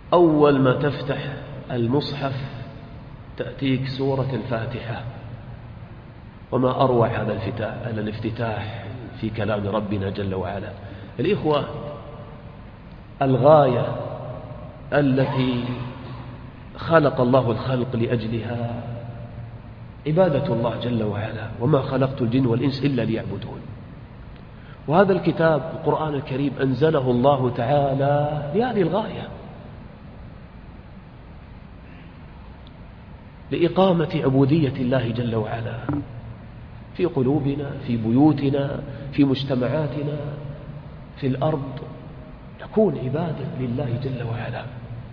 أول ما تفتح المصحف تأتيك سورة الفاتحة، وما أروع هذا الافتتاح في كلام ربنا جل وعلا. الإخوة، الغاية التي خلق الله الخلق لأجلها عبادة الله جل وعلا، وما خلقت الجن والإنس إلا ليعبدون. وهذا الكتاب القرآن الكريم أنزله الله تعالى لهذه الغاية، لإقامة عبودية الله جل وعلا في قلوبنا، في بيوتنا، في مجتمعاتنا، في الأرض، تكون عبادة لله جل وعلا.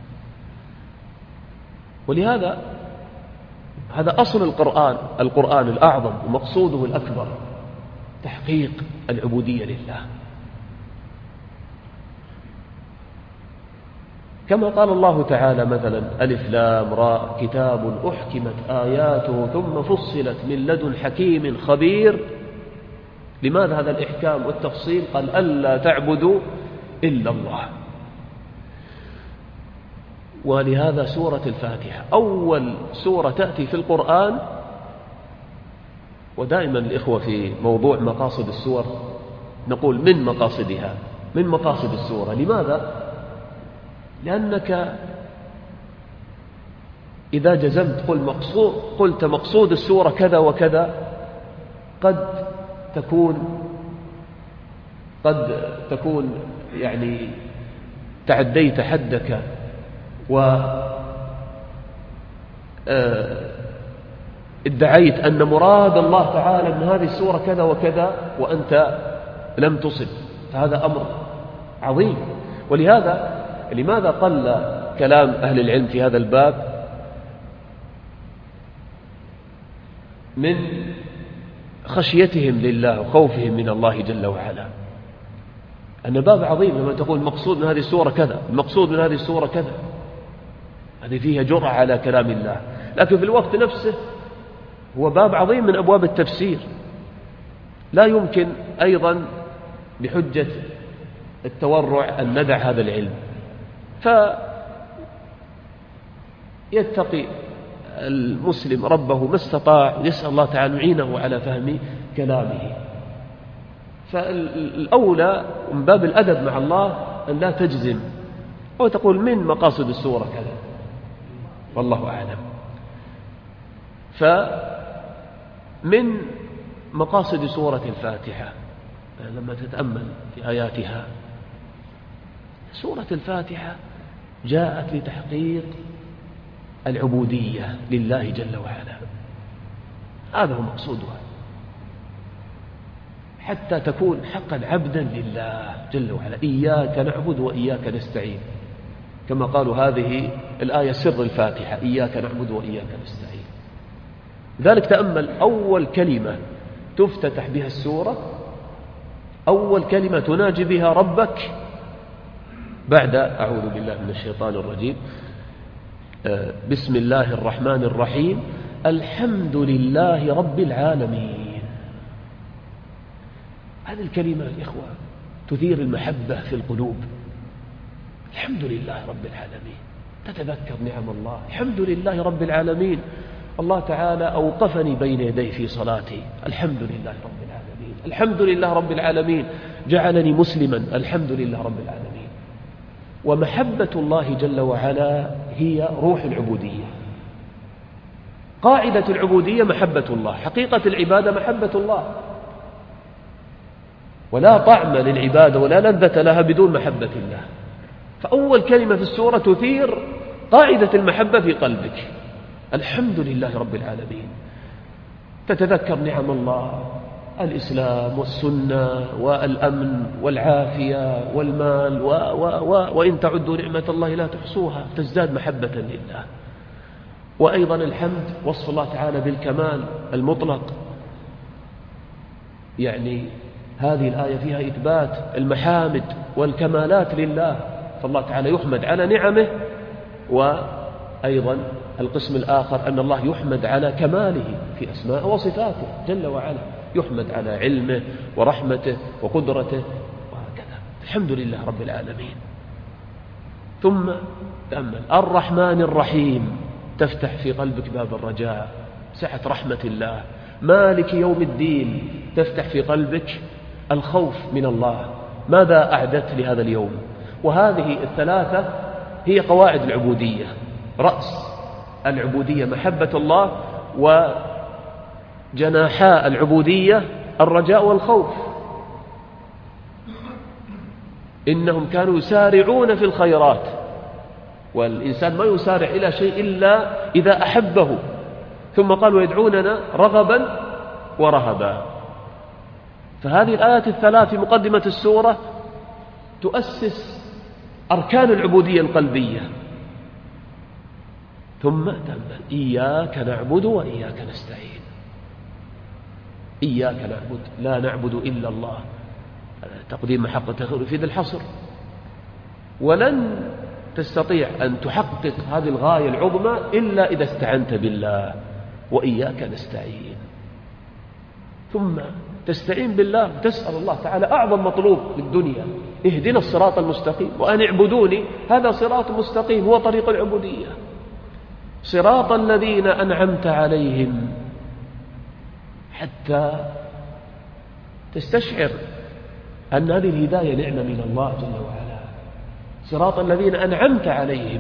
ولهذا هذا أصل القرآن الأعظم ومقصوده الأكبر، تحقيق العبودية لله. كما قال الله تعالى مثلا: ألف لام راء كتاب أحكمت آياته ثم فصلت من لدن حكيم خبير. لماذا هذا الإحكام والتفصيل؟ قال: ألا تعبدوا إلا الله. ولهذا سورة الفاتحة أول سورة تأتي في القرآن. ودائما الإخوة في موضوع مقاصد السور نقول من مقاصدها، من مقاصد السورة. لماذا؟ لأنك إذا جزمت قلت مقصود السورة كذا وكذا، قد تكون يعني تعديت حدك ادعيت أن مراد الله تعالى من هذه السورة كذا وكذا وأنت لم تصب، فهذا أمر عظيم. ولهذا لماذا قل كلام أهل العلم في هذا الباب؟ من خشيتهم لله وخوفهم من الله جل وعلا. أن باب عظيم لما تقول المقصود من هذه السورة كذا، المقصود من هذه السورة كذا، هذه فيها جرأة على كلام الله. لكن في الوقت نفسه هو باب عظيم من أبواب التفسير، لا يمكن أيضا بحجة التورع أن ندع هذا العلم. فيتقي المسلم ربه ما استطاع، يسأل الله تعالى يعينه على فهم كلامه. فالأولى من باب الأدب مع الله أن لا تجزم أو تقول من مقاصد السورة كذا، والله أعلم. فمن مقاصد سورة الفاتحة لما تتأمل في آياتها، سورة الفاتحة جاءت لتحقيق العبودية لله جل وعلا، هذا هو مقصودها، حتى تكون حقا عبدا لله جل وعلا. إياك نعبد وإياك نستعين، كما قالوا هذه الآية سر الفاتحة: إياك نعبد وإياك نستعين. ذلك تأمل أول كلمة تفتتح بها السورة، أول كلمة تناجي بها ربك بعد أعوذ بالله من الشيطان الرجيم، بسم الله الرحمن الرحيم، الحمد لله رب العالمين. هذه الكلمة الإخوة تثير المحبة في القلوب. الحمد لله رب العالمين، تتذكر نعم الله. الحمد لله رب العالمين، الله تعالى أوقفني بين يديه في صلاتي، الحمد لله رب العالمين. الحمد لله رب العالمين جعلني مسلما، الحمد لله رب العالمين. ومحبة الله جل وعلا هي روح العبودية، قاعدة العبودية محبة الله، حقيقة العبادة محبة الله، ولا طعم للعبادة ولا لذة لها بدون محبة الله. فأول كلمة في السورة تثير قاعدة المحبة في قلبك، الحمد لله رب العالمين. تتذكر نعم الله، الإسلام والسنة والأمن والعافية والمال وإن تعدوا نعمة الله لا تحصوها، تزداد محبة لله. وأيضا الحمد وصف الله تعالى بالكمال المطلق، يعني هذه الآية فيها إثبات المحامد والكمالات لله، فالله تعالى يحمد على نعمه. وأيضا القسم الآخر أن الله يحمد على كماله في أسماء وصفاته جل وعلا، يحمد على علمه ورحمته وقدرته وهكذا. الحمد لله رب العالمين. ثم تأمل الرحمن الرحيم، تفتح في قلبك باب الرجاء، سعة رحمة الله. مالك يوم الدين، تفتح في قلبك الخوف من الله، ماذا أعددت لهذا اليوم؟ وهذه الثلاثة هي قواعد العبودية، رأس العبودية محبة الله، وجناحاء العبودية الرجاء والخوف. إنهم كانوا يسارعون في الخيرات، والإنسان ما يسارع إلى شيء إلا إذا أحبه. ثم قال ويدعوننا رغبا ورهبا. فهذه الآيات الثلاث في مقدمة السورة تؤسس أركان العبودية القلبية. ثم تأمل إياك نعبد وإياك نستعين. إياك نعبد، لا نعبد إلا الله، تقديم محق التأخير يفيد الحصر. ولن تستطيع أن تحقق هذه الغاية العظمى إلا إذا استعنت بالله. وإياك نستعين، ثم تستعين بالله وتسأل الله تعالى أعظم مطلوب في الدنيا، اهدنا الصراط المستقيم وأن اعبدوني. هذا صراط مستقيم، هو طريق العبودية، صراط الذين أنعمت عليهم، حتى تستشعر أن هذه الهداية نعمة من الله جل وعلا. صراط الذين أنعمت عليهم،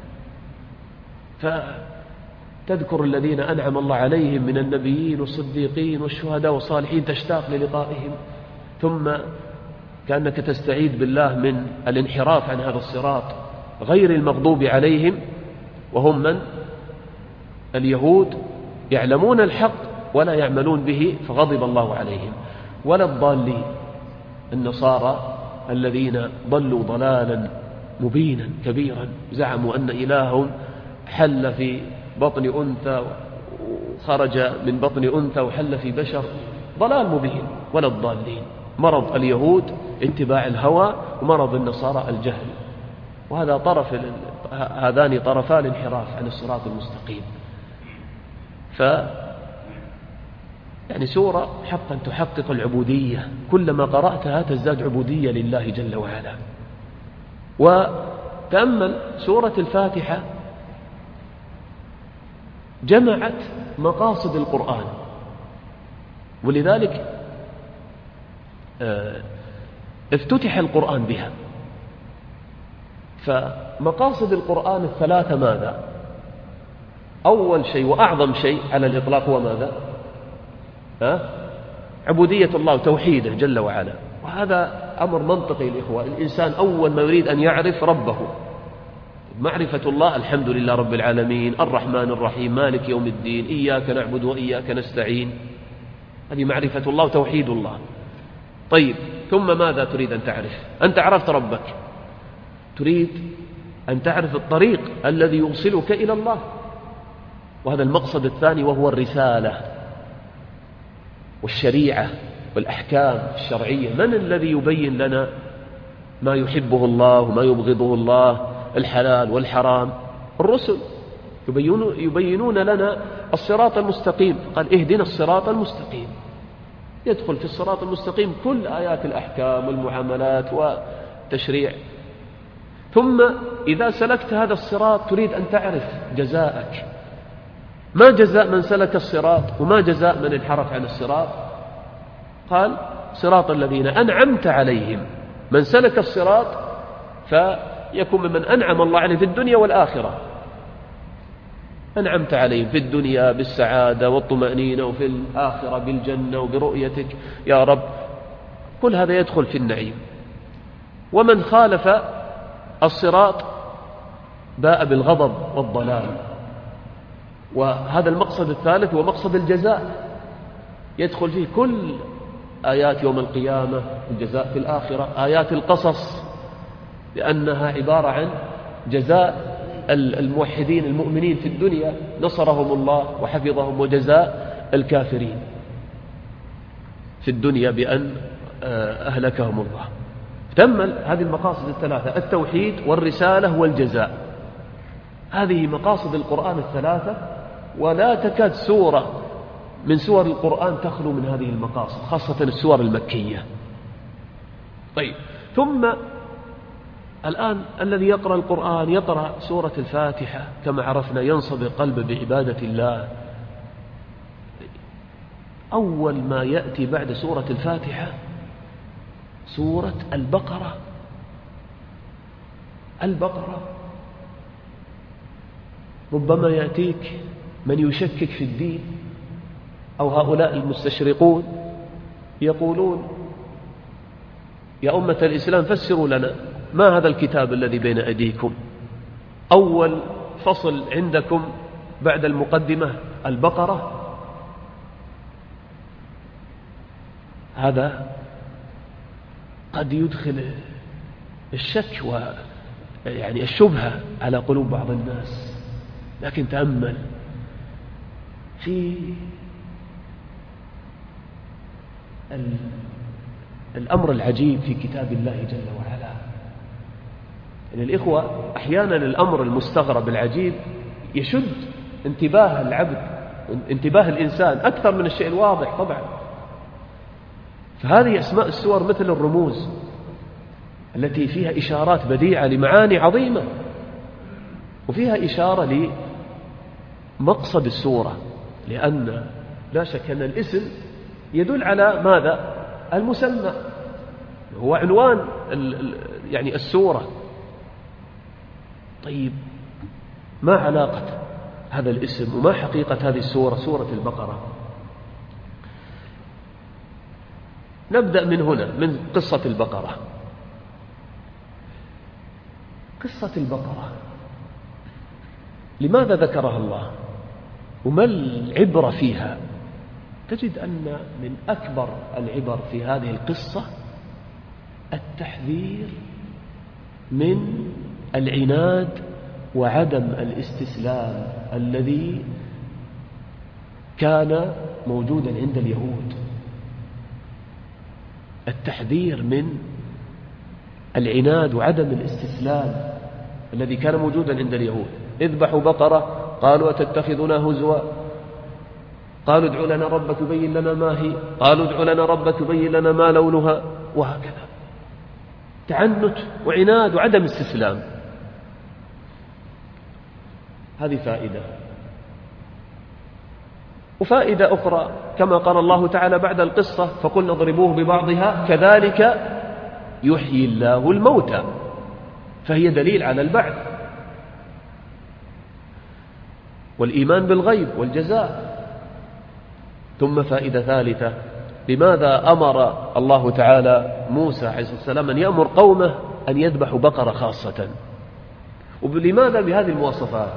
فتذكر الذين أنعم الله عليهم من النبيين والصديقين والشهداء والصالحين، تشتاق للقائهم. ثم كأنك تستعيذ بالله من الانحراف عن هذا الصراط غير المغضوب عليهم، وهم من؟ اليهود، يعلمون الحق ولا يعملون به فغضب الله عليهم. ولا الضالين، النصارى الذين ضلوا ضلالا مبينا كبيرا، زعموا أن إلههم حل في بطن أنثى وخرج من بطن أنثى وحل في بشر، ضلال مبين. ولا الضالين، مرض اليهود اتباع الهوى، ومرض النصارى الجهل. وهذا هذان طرفان الانحراف عن الصراط المستقيم. يعني سورة حقا تحقق العبودية، كلما قرأتها تزداد عبودية لله جل وعلا. وتأمل سورة الفاتحة جمعت مقاصد القرآن، ولذلك افتتح القرآن بها. فمقاصد القرآن الثلاثة ماذا؟ أول شيء وأعظم شيء على الإطلاق هو ماذا؟ عبودية الله وتوحيده جل وعلا. وهذا أمر منطقي الإخوة. الإنسان أول ما يريد أن يعرف ربه، معرفة الله، الحمد لله رب العالمين، الرحمن الرحيم، مالك يوم الدين، إياك نعبد وإياك نستعين. هذه معرفة الله وتوحيد الله. طيب، ثم ماذا تريد أن تعرف؟ أنت عرفت ربك، تريد أن تعرف الطريق الذي يوصلك إلى الله، وهذا المقصد الثاني، وهو الرسالة والشريعة والأحكام الشرعية. من الذي يبين لنا ما يحبه الله وما يبغضه الله، الحلال والحرام؟ الرسل يبينون لنا الصراط المستقيم. قال اهدنا الصراط المستقيم، يدخل في الصراط المستقيم كل آيات الأحكام والمعاملات والتشريع. ثم إذا سلكت هذا الصراط تريد أن تعرف جزاءك، ما جزاء من سلك الصراط وما جزاء من انحرف عن الصراط. قال صراط الذين أنعمت عليهم، من سلك الصراط فيكون ممن أنعم الله عليه في الدنيا والآخرة. أنعمت عليهم في الدنيا بالسعادة والطمأنينة، وفي الآخرة بالجنة وبرؤيتك يا رب، كل هذا يدخل في النعيم. ومن خالف الصراط باء بالغضب والضلال. وهذا المقصد الثالث هو مقصد الجزاء، يدخل فيه كل آيات يوم القيامة، الجزاء في الآخرة، آيات القصص، لأنها عبارة عن جزاء الموحدين المؤمنين في الدنيا، نصرهم الله وحفظهم، وجزاء الكافرين في الدنيا بأن أهلكهم الله. تأمل هذه المقاصد الثلاثة، التوحيد والرسالة والجزاء. هذه مقاصد القرآن الثلاثة، ولا تكاد سورة من سور القرآن تخلو من هذه المقاصد، خاصة السور المكية. طيب، ثم الآن الذي يقرأ القرآن يقرأ سورة الفاتحة كما عرفنا ينصب قلبه بعبادة الله، أول ما يأتي بعد سورة الفاتحة سورة البقرة. البقرة ربما يأتيك من يشكك في الدين أو هؤلاء المستشرقون يقولون يا أمة الإسلام فسروا لنا ما هذا الكتاب الذي بين أيديكم، أول فصل عندكم بعد المقدمة البقرة. هذا قد يدخل الشك ويعني الشبهة على قلوب بعض الناس، لكن تأمل في الأمر العجيب في كتاب الله جل وعلا. يعني الإخوة أحيانا الأمر المستغرب العجيب يشد انتباه العبد، انتباه الإنسان أكثر من الشيء الواضح طبعا. فهذه أسماء السور مثل الرموز التي فيها إشارات بديعة لمعاني عظيمة، وفيها إشارة لمقصد السورة، لأن لا شك أن الاسم يدل على ماذا؟ المسمى، هو عنوان يعني السورة. طيب ما علاقة هذا الاسم وما حقيقة هذه السورة، سورة البقرة؟ نبدأ من هنا، من قصة البقرة. قصة البقرة لماذا ذكرها الله وما العبرة فيها؟ تجد أن من أكبر العبر في هذه القصة التحذير من العناد وعدم الاستسلام الذي كان موجودا عند اليهود. التحذير من العناد وعدم الاستسلام الذي كان موجودا عند اليهود. اذبحوا بقرة قالوا أتتخذنا هزوا، قالوا ادع لنا ربك يبين لنا ما هي، قالوا ادع لنا ربك يبين لنا ما لونها، وهكذا. تعنت وعناد وعدم استسلام. هذه فائدة. وفائدة أخرى كما قال الله تعالى بعد القصة فقلنا اضربوه ببعضها كذلك يحيي الله الموتى، فهي دليل على البعث والإيمان بالغيب والجزاء. ثم فائدة ثالثة، لماذا أمر الله تعالى موسى عليه الصلاة والسلام أن يأمر قومه أن يذبحوا بقرة خاصة؟ ولماذا بهذه المواصفات؟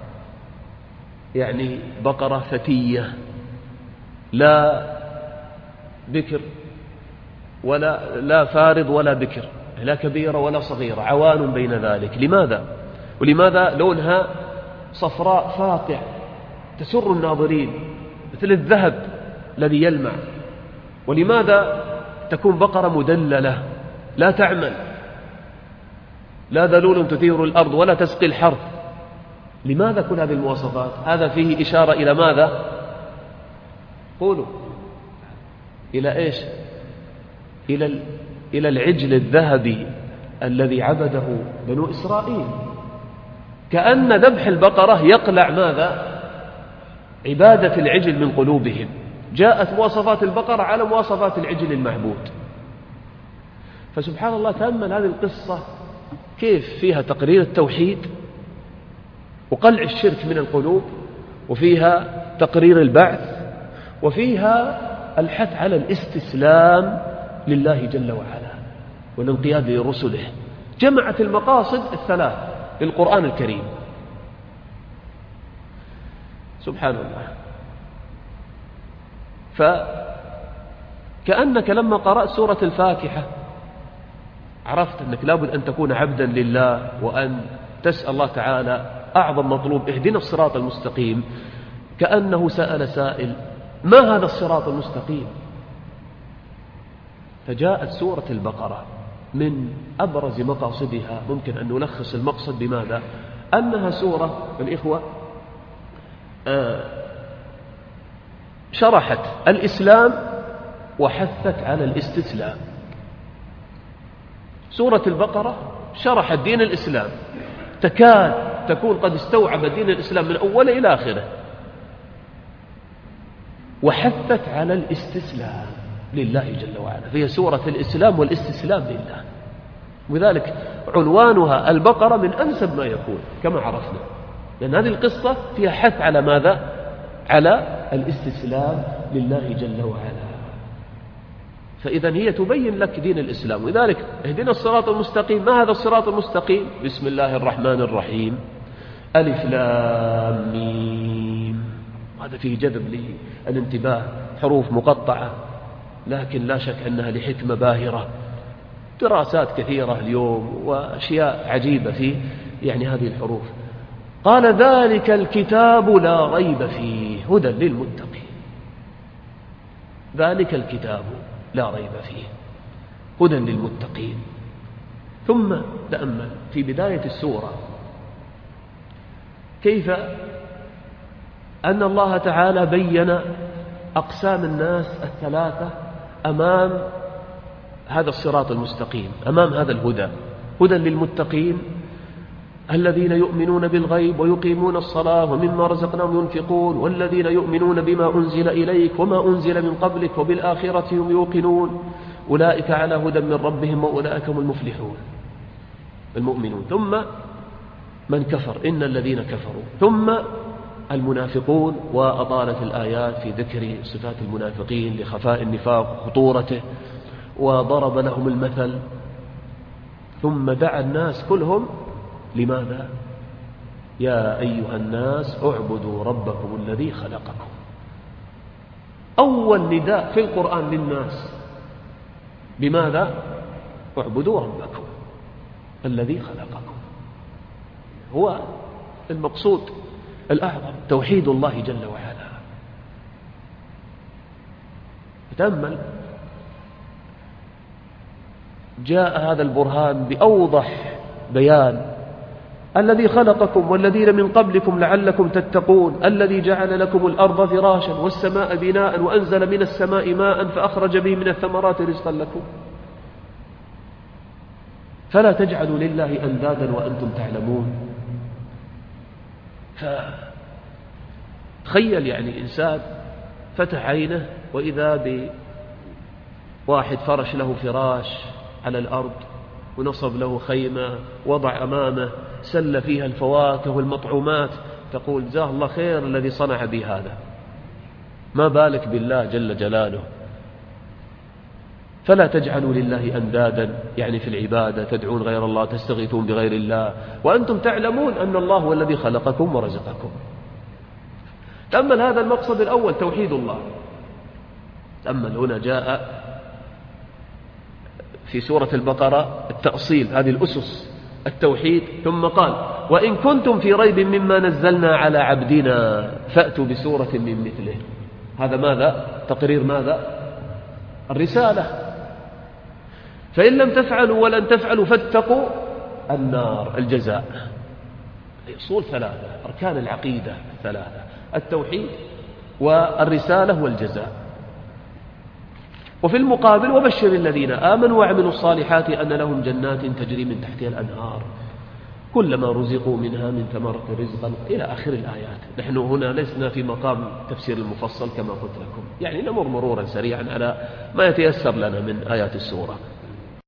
يعني بقرة فتية لا بكر ولا لا فارض ولا بكر، لا كبيرة ولا صغيرة، عوان بين ذلك. لماذا؟ ولماذا لونها صفراء فاقع تسر الناظرين مثل الذهب الذي يلمع؟ ولماذا تكون بقرة مدللة لا تعمل، لا ذلول تثير الأرض ولا تسقي الحرث؟ لماذا كل هذه المواصفات؟ هذا فيه إشارة إلى ماذا؟ قولوا إلى إيش؟ إلى العجل الذهبي الذي عبده بنو إسرائيل. كأن ذبح البقرة يقلع ماذا؟ عبادة العجل من قلوبهم. جاءت مواصفات البقرة على مواصفات العجل المعبود. فسبحان الله، تأمل هذه القصة كيف فيها تقرير التوحيد وقلع الشرك من القلوب، وفيها تقرير البعث، وفيها الحث على الاستسلام لله جل وعلا والانقياد لرسله. جمعت المقاصد الثلاث للقرآن الكريم. سبحان الله. فكأنك لما قرأت سورة الفاتحة عرفت أنك لابد أن تكون عبدا لله، وأن تسأل الله تعالى أعظم مطلوب، اهدنا الصراط المستقيم. كأنه سأل سائل ما هذا الصراط المستقيم؟ فجاءت سورة البقرة من أبرز مقاصدها، ممكن أن نلخص المقصد بماذا؟ أنها سورة الإخوة شرحت الإسلام وحثت على الاستسلام. سورة البقرة شرح الدين الإسلام، تكاد تكون قد استوعب دين الإسلام من أوله إلى آخره، وحثت على الاستسلام لله جل وعلا، فهي سورة الإسلام والاستسلام لله، وذلك عنوانها البقرة من أنسب ما يكون كما عرفنا، لأن هذه القصة فيها حث على ماذا؟ على الاستسلام لله جل وعلا. فإذا هي تبين لك دين الإسلام، ولذلك اهدنا الصراط المستقيم. ما هذا الصراط المستقيم؟ بسم الله الرحمن الرحيم، ألف لام ميم. هذا فيه جذب للانتباه، حروف مقطعة لكن لا شك أنها لحكمة باهرة، دراسات كثيرة اليوم وأشياء عجيبة في هذه الحروف. قال ذلك الكتاب لا ريب فيه هدى للمتقين. ذلك الكتاب لا ريب فيه هدى للمتقين. ثم تأمل في بداية السورة كيف أن الله تعالى بين أقسام الناس الثلاثة أمام هذا الصراط المستقيم، أمام هذا الهدى. هدى للمتقين الذين يؤمنون بالغيب ويقيمون الصلاة ومما رزقناهم ينفقون، والذين يؤمنون بما أنزل إليك وما أنزل من قبلك وبالآخرة هم يوقنون، أولئك على هدى من ربهم وأولئك هم المفلحون المؤمنون. ثم من كفر، إن الذين كفروا، ثم المنافقون، وأطالت الآيات في ذكر صفات المنافقين لخفاء النفاق وخطورته، وضرب لهم المثل، ثم دعا الناس كلهم لماذا؟ يا أيها الناس اعبدوا ربكم الذي خلقكم. أول نداء في القرآن للناس بماذا؟ اعبدوا ربكم الذي خلقكم. هو المقصود الأعظم توحيد الله جل وعلا. تأمل، جاء هذا البرهان بأوضح بيان: الذي خلقكم والذين من قبلكم لعلكم تتقون، الذي جعل لكم الأرض فراشا والسماء بناء وأنزل من السماء ماء فأخرج به من الثمرات رزقا لكم، فلا تجعلوا لله أندادا وأنتم تعلمون. فتخيل إنسان فتح عينه وإذا بواحد فرش له فراش على الأرض ونصب له خيمة، وضع أمامه سل فيها الفواكه والمطعومات، تقول جزاه الله خير الذي صنع بي هذا، ما بالك بالله جل جلاله. فلا تجعلوا لله أندادا في العبادة، تدعون غير الله، تستغيثون بغير الله وأنتم تعلمون أن الله هو الذي خلقكم ورزقكم. تأمل هذا المقصد الأول توحيد الله. تأمل هنا جاء في سورة البقرة التأصيل، هذه الأسس التوحيد، ثم قال: وإن كنتم في ريب مما نزلنا على عبدنا فأتوا بسورة من مثله. هذا ماذا؟ تقرير ماذا؟ الرسالة. فإن لم تفعلوا ولن تفعلوا فاتقوا النار، الجزاء. أصول ثلاثة، أركان العقيدة ثلاثة: التوحيد والرسالة والجزاء. وفي المقابل: وبشر الذين آمنوا وعملوا الصالحات أن لهم جنات تجري من تحتها الأنهار كلما رزقوا منها من ثمرة رزقا إلى آخر الآيات. نحن هنا لسنا في مقام تفسير المفصل كما قلت لكم، نمر مرورا سريعا على ما يتيسر لنا من آيات السورة.